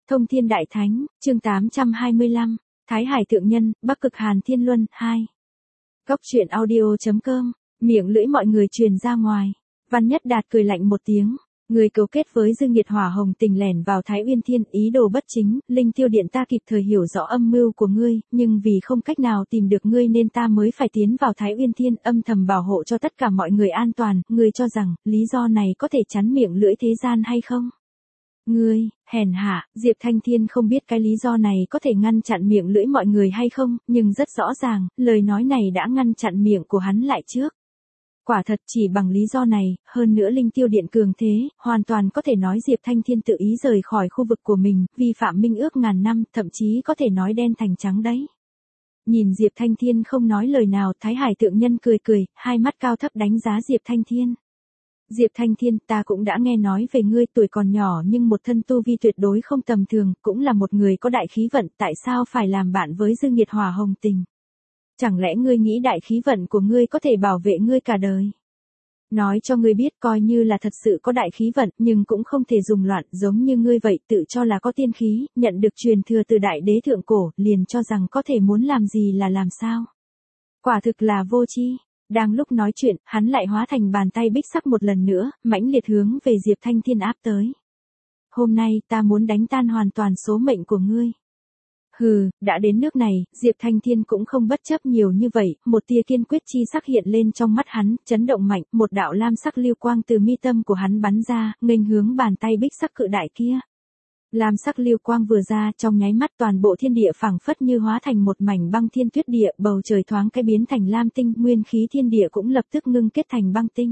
Thông Thiên Đại Thánh, chương 825, Thái Hải Thượng Nhân, Bắc Cực Hàn Thiên Luân, 2. Góc truyện audio.com, miệng lưỡi mọi người truyền ra ngoài. Văn Nhất Đạt cười lạnh một tiếng. Người cấu kết với Dương Nhiệt Hỏa Hồng Tình lẻn vào Thái Uyên Thiên, ý đồ bất chính, Linh Tiêu Điện ta kịp thời hiểu rõ âm mưu của ngươi, nhưng vì không cách nào tìm được ngươi nên ta mới phải tiến vào Thái Uyên Thiên, âm thầm bảo hộ cho tất cả mọi người an toàn. Ngươi cho rằng, lý do này có thể chắn miệng lưỡi thế gian hay không? Ngươi, hèn hạ, Diệp Thanh Thiên không biết cái lý do này có thể ngăn chặn miệng lưỡi mọi người hay không, nhưng rất rõ ràng, lời nói này đã ngăn chặn miệng của hắn lại trước. Quả thật chỉ bằng lý do này, hơn nữa Linh Tiêu Điện cường thế, hoàn toàn có thể nói Diệp Thanh Thiên tự ý rời khỏi khu vực của mình, vi phạm minh ước ngàn năm, thậm chí có thể nói đen thành trắng đấy. Nhìn Diệp Thanh Thiên không nói lời nào, Thái Hải Thượng Nhân cười cười, hai mắt cao thấp đánh giá Diệp Thanh Thiên. Diệp Thanh Thiên, ta cũng đã nghe nói về ngươi, tuổi còn nhỏ nhưng một thân tu vi tuyệt đối không tầm thường, cũng là một người có đại khí vận, tại sao phải làm bạn với Dương Nhiệt Hỏa Hồng Tình? Chẳng lẽ ngươi nghĩ đại khí vận của ngươi có thể bảo vệ ngươi cả đời? Nói cho ngươi biết, coi như là thật sự có đại khí vận, nhưng cũng không thể dùng loạn, giống như ngươi vậy, tự cho là có tiên khí, nhận được truyền thừa từ đại đế thượng cổ, liền cho rằng có thể muốn làm gì là làm sao. Quả thực là vô tri. Đang lúc nói chuyện, hắn lại hóa thành bàn tay bích sắc một lần nữa, mãnh liệt hướng về Diệp Thanh Thiên áp tới. Hôm nay, ta muốn đánh tan hoàn toàn số mệnh của ngươi. Hừ, đã đến nước này, Diệp Thanh Thiên cũng không bất chấp nhiều như vậy, một tia kiên quyết chi sắc hiện lên trong mắt hắn, chấn động mạnh, một đạo lam sắc lưu quang từ mi tâm của hắn bắn ra, nghênh hướng bàn tay bích sắc cự đại kia. Lam sắc lưu quang vừa ra, trong nháy mắt toàn bộ thiên địa phảng phất như hóa thành một mảnh băng thiên tuyết địa, bầu trời thoáng cái biến thành lam tinh, nguyên khí thiên địa cũng lập tức ngưng kết thành băng tinh.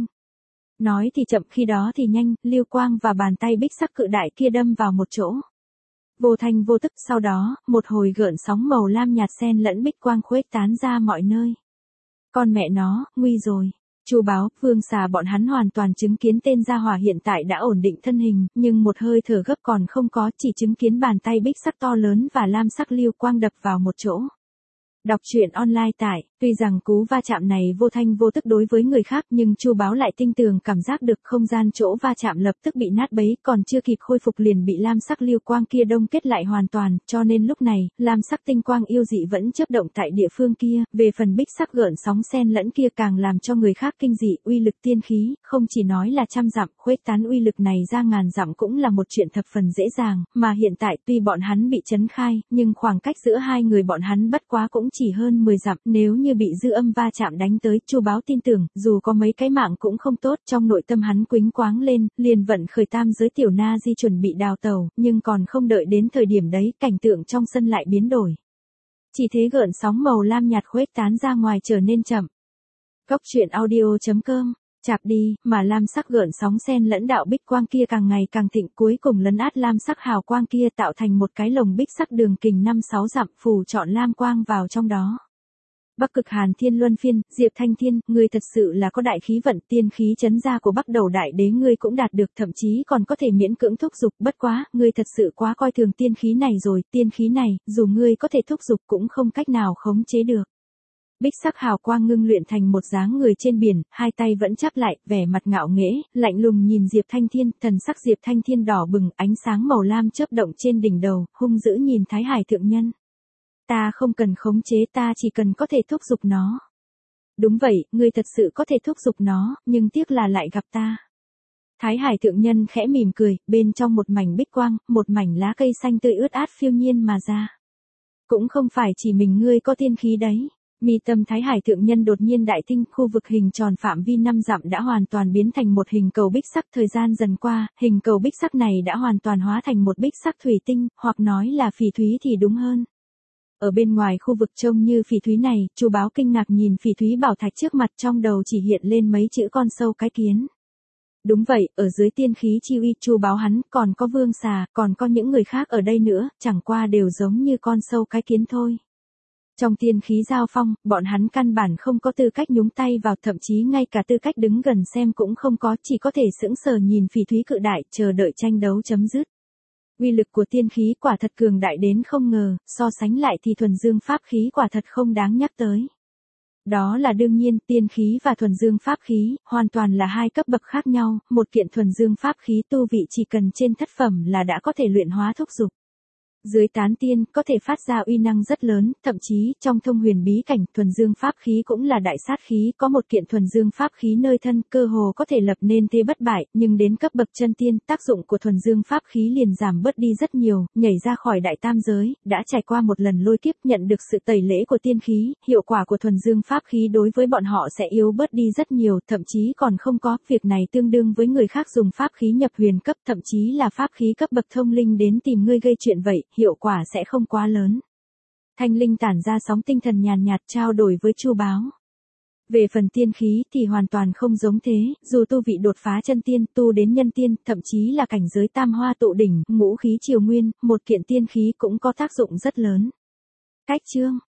Nói thì chậm, khi đó thì nhanh, lưu quang và bàn tay bích sắc cự đại kia đâm vào một chỗ. Vô thanh vô tức, sau đó, một hồi gợn sóng màu lam nhạt xen lẫn bích quang khuếch tán ra mọi nơi. Con mẹ nó, nguy rồi. Chu Báo, Vương Xà bọn hắn hoàn toàn chứng kiến tên gia hỏa hiện tại đã ổn định thân hình, nhưng một hơi thở gấp còn không có, chỉ chứng kiến bàn tay bích sắc to lớn và lam sắc lưu quang đập vào một chỗ. Đọc truyện online tại, tuy rằng cú va chạm này vô thanh vô tức đối với người khác, nhưng Chu Báo lại tinh tường cảm giác được không gian chỗ va chạm lập tức bị nát bấy, còn chưa kịp khôi phục liền bị lam sắc lưu quang kia đông kết lại hoàn toàn, cho nên lúc này, lam sắc tinh quang yêu dị vẫn chớp động tại địa phương kia, về phần bích sắc gợn sóng xen lẫn kia càng làm cho người khác kinh dị, uy lực tiên khí, không chỉ nói là trăm dặm, khuếch tán uy lực này ra ngàn dặm cũng là một chuyện thập phần dễ dàng, mà hiện tại tuy bọn hắn bị chấn khai, nhưng khoảng cách giữa hai người bọn hắn bất quá cũng chỉ hơn 10 dặm, nếu như bị dư âm va chạm đánh tới, Chu Báo tin tưởng, dù có mấy cái mạng cũng không tốt, trong nội tâm hắn quĩnh quáng lên, liền vận khởi tam giới tiểu na di chuẩn bị đào tàu, nhưng còn không đợi đến thời điểm đấy, cảnh tượng trong sân lại biến đổi. Chỉ thế gợn sóng màu lam nhạt khuếch tán ra ngoài trở nên chậm. Góc truyện audio.com, chạp đi, mà lam sắc gợn sóng xen lẫn đạo bích quang kia càng ngày càng thịnh, cuối cùng lấn át lam sắc hào quang kia tạo thành một cái lồng bích sắc đường kính 5-6 dặm, phủ trọn lam quang vào trong đó. Bắc Cực Hàn Thiên Luân Phiên, Diệp Thanh Thiên, ngươi thật sự là có đại khí vận, tiên khí chấn gia của Bắc Đầu Đại Đế ngươi cũng đạt được, thậm chí còn có thể miễn cưỡng thúc dục, bất quá, ngươi thật sự quá coi thường tiên khí này rồi, tiên khí này, dù ngươi có thể thúc dục cũng không cách nào khống chế được. Bích sắc hào quang ngưng luyện thành một dáng người trên biển, hai tay vẫn chắp lại, vẻ mặt ngạo nghễ, lạnh lùng nhìn Diệp Thanh Thiên, thần sắc Diệp Thanh Thiên đỏ bừng, ánh sáng màu lam chớp động trên đỉnh đầu, hung dữ nhìn Thái Hải Thượng Nhân. Ta không cần khống chế, ta chỉ cần có thể thúc giục nó. Đúng vậy, ngươi thật sự có thể thúc giục nó, nhưng tiếc là lại gặp ta. Thái Hải Thượng Nhân khẽ mỉm cười, bên trong một mảnh bích quang, một mảnh lá cây xanh tươi ướt át phiêu nhiên mà ra. Cũng không phải chỉ mình ngươi có tiên khí đấy. Mi tâm Thái Hải Thượng Nhân đột nhiên đại thinh, khu vực hình tròn phạm vi 5 dặm đã hoàn toàn biến thành một hình cầu bích sắc, thời gian dần qua, hình cầu bích sắc này đã hoàn toàn hóa thành một bích sắc thủy tinh, hoặc nói là phỉ thúy thì đúng hơn. Ở bên ngoài khu vực trông như phỉ thúy này, Chu Báo kinh ngạc nhìn phỉ thúy bảo thạch trước mặt, trong đầu chỉ hiện lên mấy chữ con sâu cái kiến. Đúng vậy, ở dưới tiên khí chi uy, Chu Báo hắn, còn có Vương Xà, còn có những người khác ở đây nữa, chẳng qua đều giống như con sâu cái kiến thôi. Trong tiên khí giao phong, bọn hắn căn bản không có tư cách nhúng tay vào, thậm chí ngay cả tư cách đứng gần xem cũng không có, chỉ có thể sững sờ nhìn phỉ thúy cự đại, chờ đợi tranh đấu chấm dứt. Uy lực của tiên khí quả thật cường đại đến không ngờ, so sánh lại thì thuần dương pháp khí quả thật không đáng nhắc tới. Đó là đương nhiên, tiên khí và thuần dương pháp khí, hoàn toàn là hai cấp bậc khác nhau, một kiện thuần dương pháp khí tu vị chỉ cần trên thất phẩm là đã có thể luyện hóa thúc dục. Dưới tán tiên, có thể phát ra uy năng rất lớn, thậm chí, trong thông huyền bí cảnh, thuần dương pháp khí cũng là đại sát khí, có một kiện thuần dương pháp khí nơi thân, cơ hồ có thể lập nên thế bất bại, nhưng đến cấp bậc chân tiên, tác dụng của thuần dương pháp khí liền giảm bớt đi rất nhiều, nhảy ra khỏi đại tam giới, đã trải qua một lần lôi kiếp, nhận được sự tẩy lễ của tiên khí, hiệu quả của thuần dương pháp khí đối với bọn họ sẽ yếu bớt đi rất nhiều, thậm chí còn không có, việc này tương đương với người khác dùng pháp khí nhập huyền cấp, thậm chí là pháp khí cấp bậc thông linh đến tìm ngươi gây chuyện vậy, hiệu quả sẽ không quá lớn. Thanh linh tản ra sóng tinh thần nhàn nhạt trao đổi với Chu Báo. Về phần tiên khí thì hoàn toàn không giống thế, dù tu vị đột phá chân tiên, tu đến nhân tiên, thậm chí là cảnh giới tam hoa tụ đỉnh, ngũ khí triều nguyên, một kiện tiên khí cũng có tác dụng rất lớn. Cách chương